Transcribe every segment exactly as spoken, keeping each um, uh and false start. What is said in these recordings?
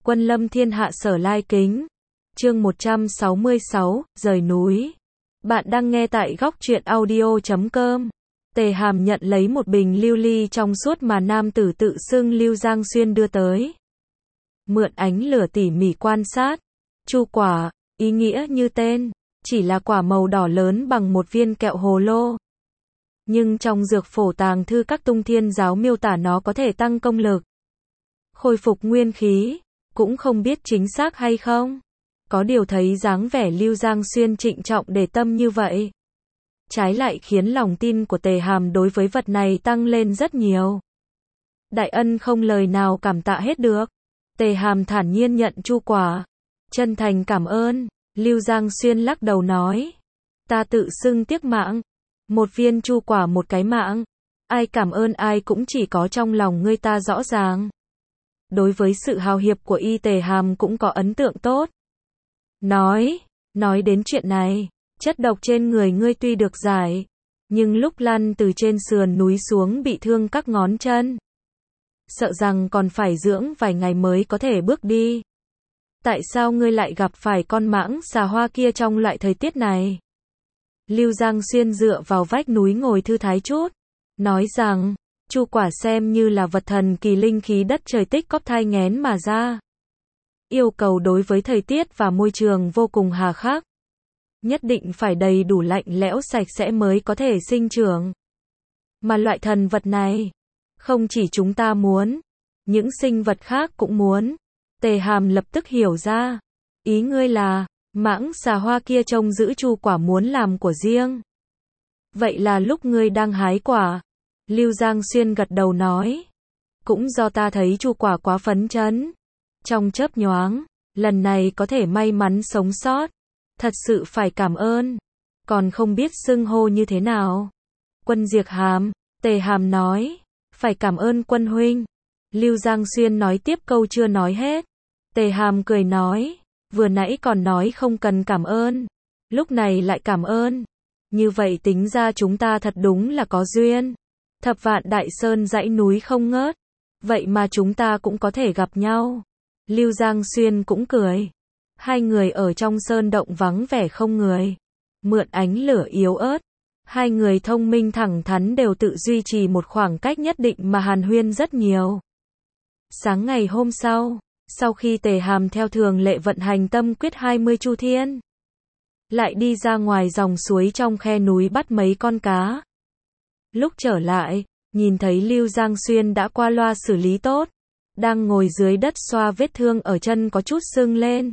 Quân lâm thiên hạ sở lai kính. Chương một trăm sáu mươi sáu, rời núi. Bạn đang nghe tại góc truyện audio chấm com. Tề Hàm nhận lấy một bình lưu ly trong suốt mà nam tử tự xưng Lưu Giang Xuyên đưa tới. Mượn ánh lửa tỉ mỉ quan sát. Chu quả, ý nghĩa như tên, chỉ là quả màu đỏ lớn bằng một viên kẹo hồ lô. Nhưng trong dược phổ tàng thư các tung thiên giáo miêu tả nó có thể tăng công lực, khôi phục nguyên khí, cũng không biết chính xác hay không. Có điều thấy dáng vẻ Lưu Giang Xuyên trịnh trọng để tâm như vậy, trái lại khiến lòng tin của Tề Hàm đối với vật này tăng lên rất nhiều. Đại ân không lời nào cảm tạ hết được. Tề Hàm thản nhiên nhận chu quả, chân thành cảm ơn. Lưu Giang Xuyên lắc đầu nói, ta tự xưng tiếc mạng, một viên chu quả một cái mạng, ai cảm ơn ai cũng chỉ có trong lòng ngươi ta rõ ràng. Đối với sự hào hiệp của y, Tề Hàm cũng có ấn tượng tốt. Nói, nói đến chuyện này, chất độc trên người ngươi tuy được giải, nhưng lúc lăn từ trên sườn núi xuống bị thương các ngón chân, sợ rằng còn phải dưỡng vài ngày mới có thể bước đi. Tại sao ngươi lại gặp phải con mãng xà hoa kia trong loại thời tiết này? Lưu Giang Xuyên dựa vào vách núi ngồi thư thái chút, nói rằng, chu quả xem như là vật thần kỳ linh khí đất trời tích cóp thai nghén mà ra. Yêu cầu đối với thời tiết và môi trường vô cùng hà khắc. Nhất định phải đầy đủ lạnh lẽo sạch sẽ mới có thể sinh trưởng. Mà loại thần vật này, không chỉ chúng ta muốn, những sinh vật khác cũng muốn. Tề Hàm lập tức hiểu ra. Ý ngươi là, mãng xà hoa kia trông giữ chu quả muốn làm của riêng. Vậy là lúc ngươi đang hái quả. Lưu Giang Xuyên gật đầu nói, cũng do ta thấy chu quả quá phấn chấn. Trong chớp nhoáng, lần này có thể may mắn sống sót. Thật sự phải cảm ơn. Còn không biết xưng hô như thế nào. Quân Diệt Hàm, Tề Hàm nói, phải cảm ơn quân huynh. Lưu Giang Xuyên nói tiếp câu chưa nói hết. Tề Hàm cười nói, vừa nãy còn nói không cần cảm ơn, lúc này lại cảm ơn. Như vậy tính ra chúng ta thật đúng là có duyên. Thập vạn đại sơn dãy núi không ngớt, vậy mà chúng ta cũng có thể gặp nhau. Lưu Giang Xuyên cũng cười. Hai người ở trong sơn động vắng vẻ không người, mượn ánh lửa yếu ớt, hai người thông minh thẳng thắn đều tự duy trì một khoảng cách nhất định mà hàn huyên rất nhiều. Sáng ngày hôm sau, sau khi Tề Hàm theo thường lệ vận hành tâm quyết hai mươi chu thiên, lại đi ra ngoài dòng suối trong khe núi bắt mấy con cá. Lúc trở lại, nhìn thấy Lưu Giang Xuyên đã qua loa xử lý tốt, đang ngồi dưới đất xoa vết thương ở chân có chút sưng lên.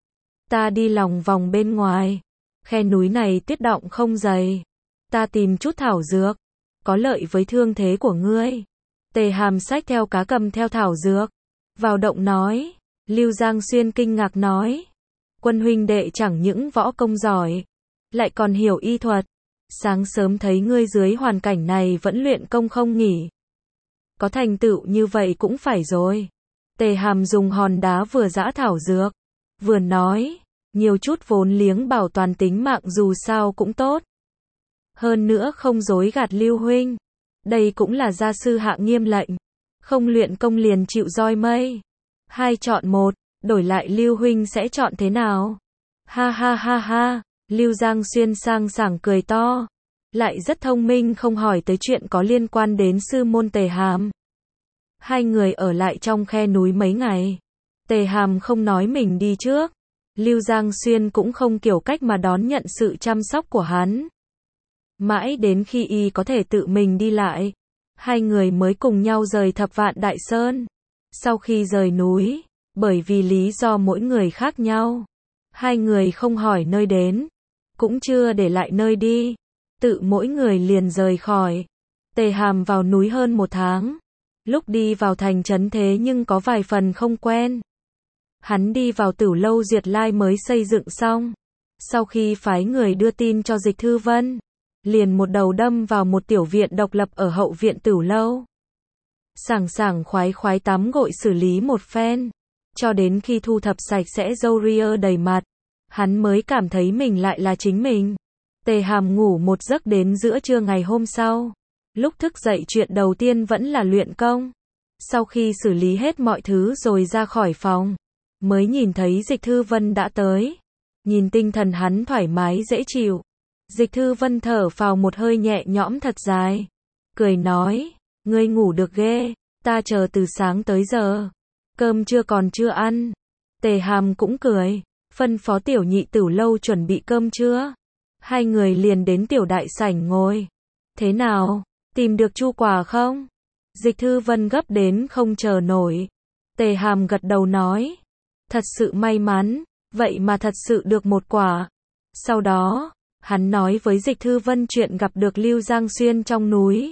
Ta đi lòng vòng bên ngoài, khe núi này tuyết động không dày, ta tìm chút thảo dược, có lợi với thương thế của ngươi. Tề Hàm xách theo cá cầm theo thảo dược, vào động nói. Lưu Giang Xuyên kinh ngạc nói, quân huynh đệ chẳng những võ công giỏi, lại còn hiểu y thuật. Sáng sớm thấy ngươi dưới hoàn cảnh này vẫn luyện công không nghỉ. Có thành tựu như vậy cũng phải rồi. Tề Hàm dùng hòn đá vừa giã thảo dược, vừa nói, nhiều chút vốn liếng bảo toàn tính mạng dù sao cũng tốt. Hơn nữa không dối gạt Lưu huynh, đây cũng là gia sư hạ nghiêm lệnh, không luyện công liền chịu roi mây. Hai chọn một, đổi lại Lưu huynh sẽ chọn thế nào? Ha ha ha ha, Lưu Giang Xuyên sang sảng cười to, lại rất thông minh không hỏi tới chuyện có liên quan đến sư môn Tề Hàm. Hai người ở lại trong khe núi mấy ngày. Tề Hàm không nói mình đi trước. Lưu Giang Xuyên cũng không kiểu cách mà đón nhận sự chăm sóc của hắn. Mãi đến khi y có thể tự mình đi lại, hai người mới cùng nhau rời Thập Vạn Đại Sơn. Sau khi rời núi, bởi vì lý do mỗi người khác nhau, hai người không hỏi nơi đến, cũng chưa để lại nơi đi, tự mỗi người liền rời khỏi. Tề Hàm vào núi hơn một tháng, lúc đi vào thành trấn thế nhưng có vài phần không quen. Hắn đi vào Tửu Lâu Duyệt Lai mới xây dựng xong, sau khi phái người đưa tin cho Dịch Thư Vân, liền một đầu đâm vào một tiểu viện độc lập ở hậu viện Tửu Lâu. Sảng sảng khoái khoái tắm gội xử lý một phen, cho đến khi thu thập sạch sẽ râu ria đầy mặt, hắn mới cảm thấy mình lại là chính mình. Tề Hàm ngủ một giấc đến giữa trưa ngày hôm sau. Lúc thức dậy chuyện đầu tiên vẫn là luyện công. Sau khi xử lý hết mọi thứ rồi ra khỏi phòng, mới nhìn thấy Dịch Thư Vân đã tới. Nhìn tinh thần hắn thoải mái dễ chịu. Dịch Thư Vân thở phào một hơi nhẹ nhõm thật dài. Cười nói, ngươi ngủ được ghê, ta chờ từ sáng tới giờ. Cơm trưa còn chưa ăn. Tề Hàm cũng cười, phân phó tiểu nhị Tửu lâu chuẩn bị cơm trưa. Hai người liền đến tiểu đại sảnh ngồi. Thế nào, tìm được chu quả không? Dịch Thư Vân gấp đến không chờ nổi. Tề Hàm gật đầu nói, thật sự may mắn, vậy mà thật sự được một quả. Sau đó, hắn nói với Dịch Thư Vân chuyện gặp được Lưu Giang Xuyên trong núi.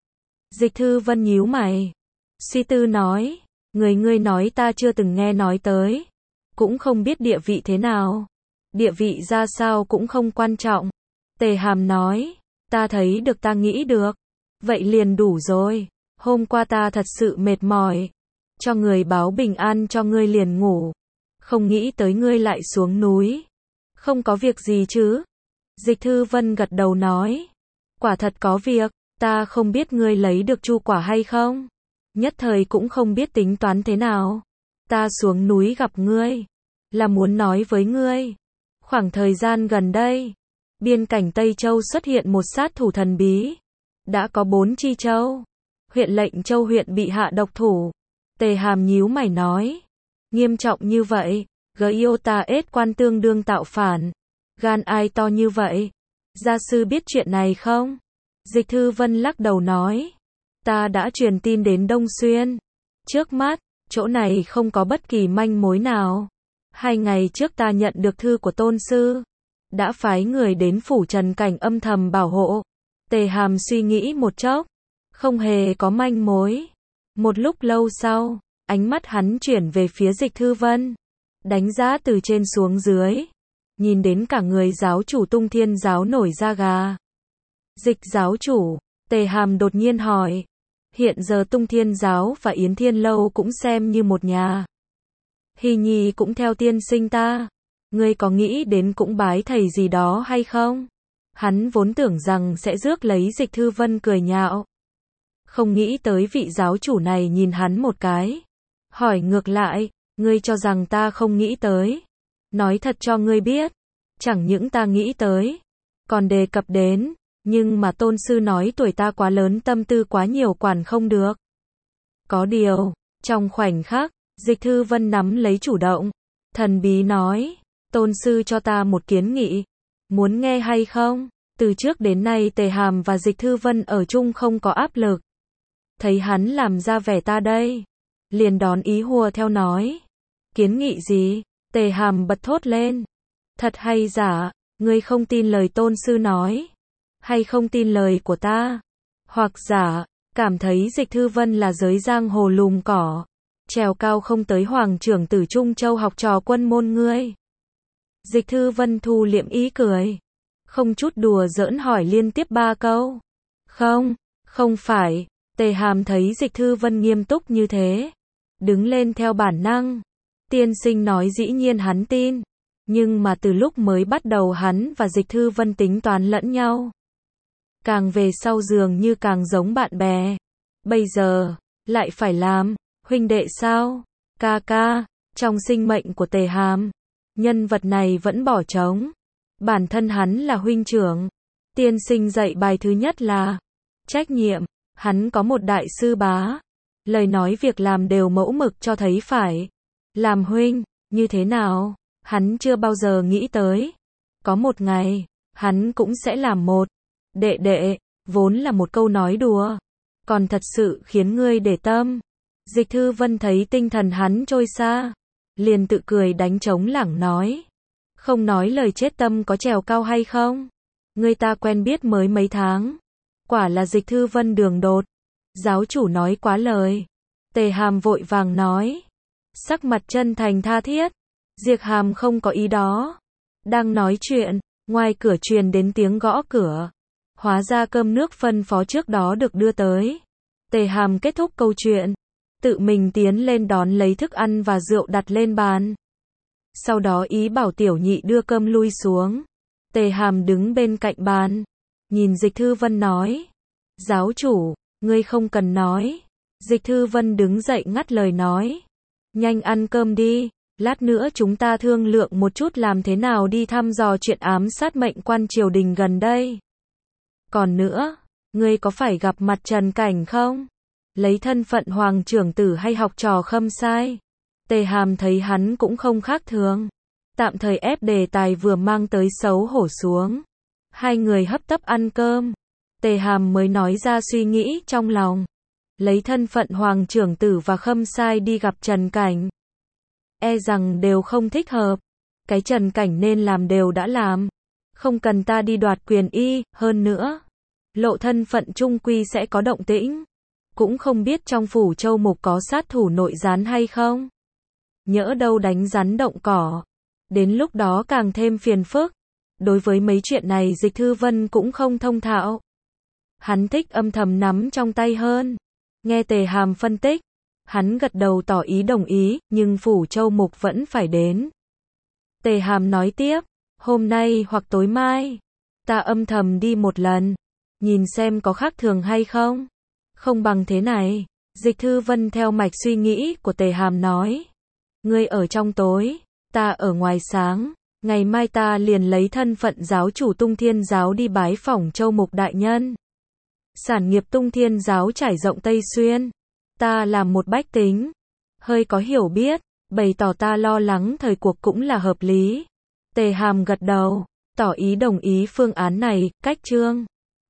Dịch Thư Vân nhíu mày, suy tư nói, người ngươi nói ta chưa từng nghe nói tới, cũng không biết địa vị thế nào. Địa vị ra sao cũng không quan trọng. Tề Hàm nói, ta thấy được ta nghĩ được, vậy liền đủ rồi. Hôm qua ta thật sự mệt mỏi, cho người báo bình an cho ngươi liền ngủ, không nghĩ tới ngươi lại xuống núi. Không có việc gì chứ? Dịch Thư Vân gật đầu nói, quả thật có việc, ta không biết ngươi lấy được chu quả hay không, nhất thời cũng không biết tính toán thế nào. Ta xuống núi gặp ngươi, là muốn nói với ngươi, khoảng thời gian gần đây, biên cảnh Tây Châu xuất hiện một sát thủ thần bí, đã có bốn chi châu, huyện Lệnh Châu huyện bị hạ độc thủ. Tề Hàm nhíu mày nói, nghiêm trọng như vậy, Giota ết quan tương đương tạo phản, gan ai to như vậy? Gia sư biết chuyện này không? Dịch Thư Vân lắc đầu nói, ta đã truyền tin đến Đông Xuyên. Trước mắt, chỗ này không có bất kỳ manh mối nào. Hai ngày trước ta nhận được thư của tôn sư, đã phái người đến phủ Trần Cảnh âm thầm bảo hộ. Tề Hàm suy nghĩ một chốc, không hề có manh mối. Một lúc lâu sau, ánh mắt hắn chuyển về phía Dịch Thư Vân, đánh giá từ trên xuống dưới, nhìn đến cả người giáo chủ Tung Thiên giáo nổi da gà. Dịch giáo chủ, Tề Hàm đột nhiên hỏi, hiện giờ Tung Thiên giáo và Yến Thiên lâu cũng xem như một nhà. Hy Nhi cũng theo tiên sinh ta, ngươi có nghĩ đến cũng bái thầy gì đó hay không? Hắn vốn tưởng rằng sẽ rước lấy Dịch Thư Vân cười nhạo, không nghĩ tới vị giáo chủ này nhìn hắn một cái, hỏi ngược lại, ngươi cho rằng ta không nghĩ tới? Nói thật cho ngươi biết, chẳng những ta nghĩ tới, còn đề cập đến, nhưng mà tôn sư nói tuổi ta quá lớn, tâm tư quá nhiều, quản không được. Có điều, trong khoảnh khắc, Dịch Thư Vân nắm lấy chủ động, thần bí nói, tôn sư cho ta một kiến nghị, muốn nghe hay không? Từ trước đến nay Tề Hàm và Dịch Thư Vân ở chung không có áp lực. Thấy hắn làm ra vẻ ta đây, liền đón ý hùa theo nói, kiến nghị gì? Tề Hàm bật thốt lên, thật hay giả, ngươi không tin lời tôn sư nói, hay không tin lời của ta? Hoặc giả, cảm thấy Dịch Thư Vân là giới giang hồ lùm cỏ, trèo cao không tới hoàng trưởng tử Trung Châu học trò quân môn ngươi. Dịch Thư Vân thu liệm ý cười, không chút đùa giỡn hỏi liên tiếp ba câu. Không, không phải. Tề Hàm thấy Dịch Thư Vân nghiêm túc như thế, đứng lên theo bản năng. Tiên sinh nói dĩ nhiên hắn tin, nhưng mà từ lúc mới bắt đầu hắn và Dịch Thư Vân tính toán lẫn nhau, càng về sau dường như càng giống bạn bè. Bây giờ, lại phải làm huynh đệ sao? Ca ca, trong sinh mệnh của Tề Hàm, nhân vật này vẫn bỏ trống. Bản thân hắn là huynh trưởng. Tiên sinh dạy bài thứ nhất là trách nhiệm. Hắn có một đại sư bá, lời nói việc làm đều mẫu mực cho thấy phải. Làm huynh, như thế nào? Hắn chưa bao giờ nghĩ tới. Có một ngày, hắn cũng sẽ làm một đệ đệ, vốn là một câu nói đùa, còn thật sự khiến ngươi để tâm. Dịch Thư Vân thấy tinh thần hắn trôi xa, liền tự cười đánh trống lảng nói, không nói lời chết tâm có trèo cao hay không? Ngươi ta quen biết mới mấy tháng. Quả là Dịch Thư Vân đường đột. Giáo chủ nói quá lời. Tề Hàm vội vàng nói, sắc mặt chân thành tha thiết. Diệp Hàm không có ý đó. Đang nói chuyện, ngoài cửa truyền đến tiếng gõ cửa. Hóa ra cơm nước phân phó trước đó được đưa tới. Tề Hàm kết thúc câu chuyện, tự mình tiến lên đón lấy thức ăn và rượu đặt lên bàn. Sau đó ý bảo tiểu nhị đưa cơm lui xuống. Tề Hàm đứng bên cạnh bàn, nhìn Dịch Thư Vân nói, giáo chủ, ngươi không cần nói. Dịch Thư Vân đứng dậy ngắt lời nói, nhanh ăn cơm đi, Lát nữa chúng ta thương lượng một chút làm thế nào đi thăm dò chuyện ám sát mệnh quan triều đình gần đây. Còn nữa, ngươi có phải gặp mặt Trần Cảnh không? Lấy thân phận hoàng trưởng tử hay học trò Khâm Sai? Tề Hàm thấy hắn cũng không khác thường. Tạm thời ép đề tài vừa mang tới xấu hổ xuống. Hai người hấp tấp ăn cơm. Tề Hàm mới nói ra suy nghĩ trong lòng. Lấy thân phận hoàng trưởng tử và Khâm Sai đi gặp Trần Cảnh. E rằng đều không thích hợp. Cái Trần Cảnh nên làm đều đã làm. Không cần ta đi đoạt quyền y, hơn nữa. Lộ thân phận trung quy sẽ có động tĩnh. Cũng không biết trong phủ Châu Mục có sát thủ nội gián hay không. Nhỡ đâu đánh rắn động cỏ. Đến lúc đó càng thêm phiền phức. Đối với mấy chuyện này Dịch Thư Vân cũng không thông thạo. Hắn thích âm thầm nắm trong tay hơn. Nghe Tề Hàm phân tích. Hắn gật đầu tỏ ý đồng ý, nhưng phủ Châu Mục vẫn phải đến. Tề Hàm nói tiếp. Hôm nay hoặc tối mai. Ta âm thầm đi một lần. Nhìn xem có khác thường hay không. Không bằng thế này. Dịch Thư Vân theo mạch suy nghĩ của Tề Hàm nói. Ngươi ở trong tối. Ta ở ngoài sáng. Ngày mai ta liền lấy thân phận giáo chủ Tung Thiên Giáo đi bái phỏng Châu Mục đại nhân. Sản nghiệp Tung Thiên Giáo trải rộng Tây Xuyên. Ta làm một bách tính. Hơi có hiểu biết. Bày tỏ ta lo lắng thời cuộc cũng là hợp lý. Tề Hàm gật đầu. Tỏ ý đồng ý phương án này. Cách chương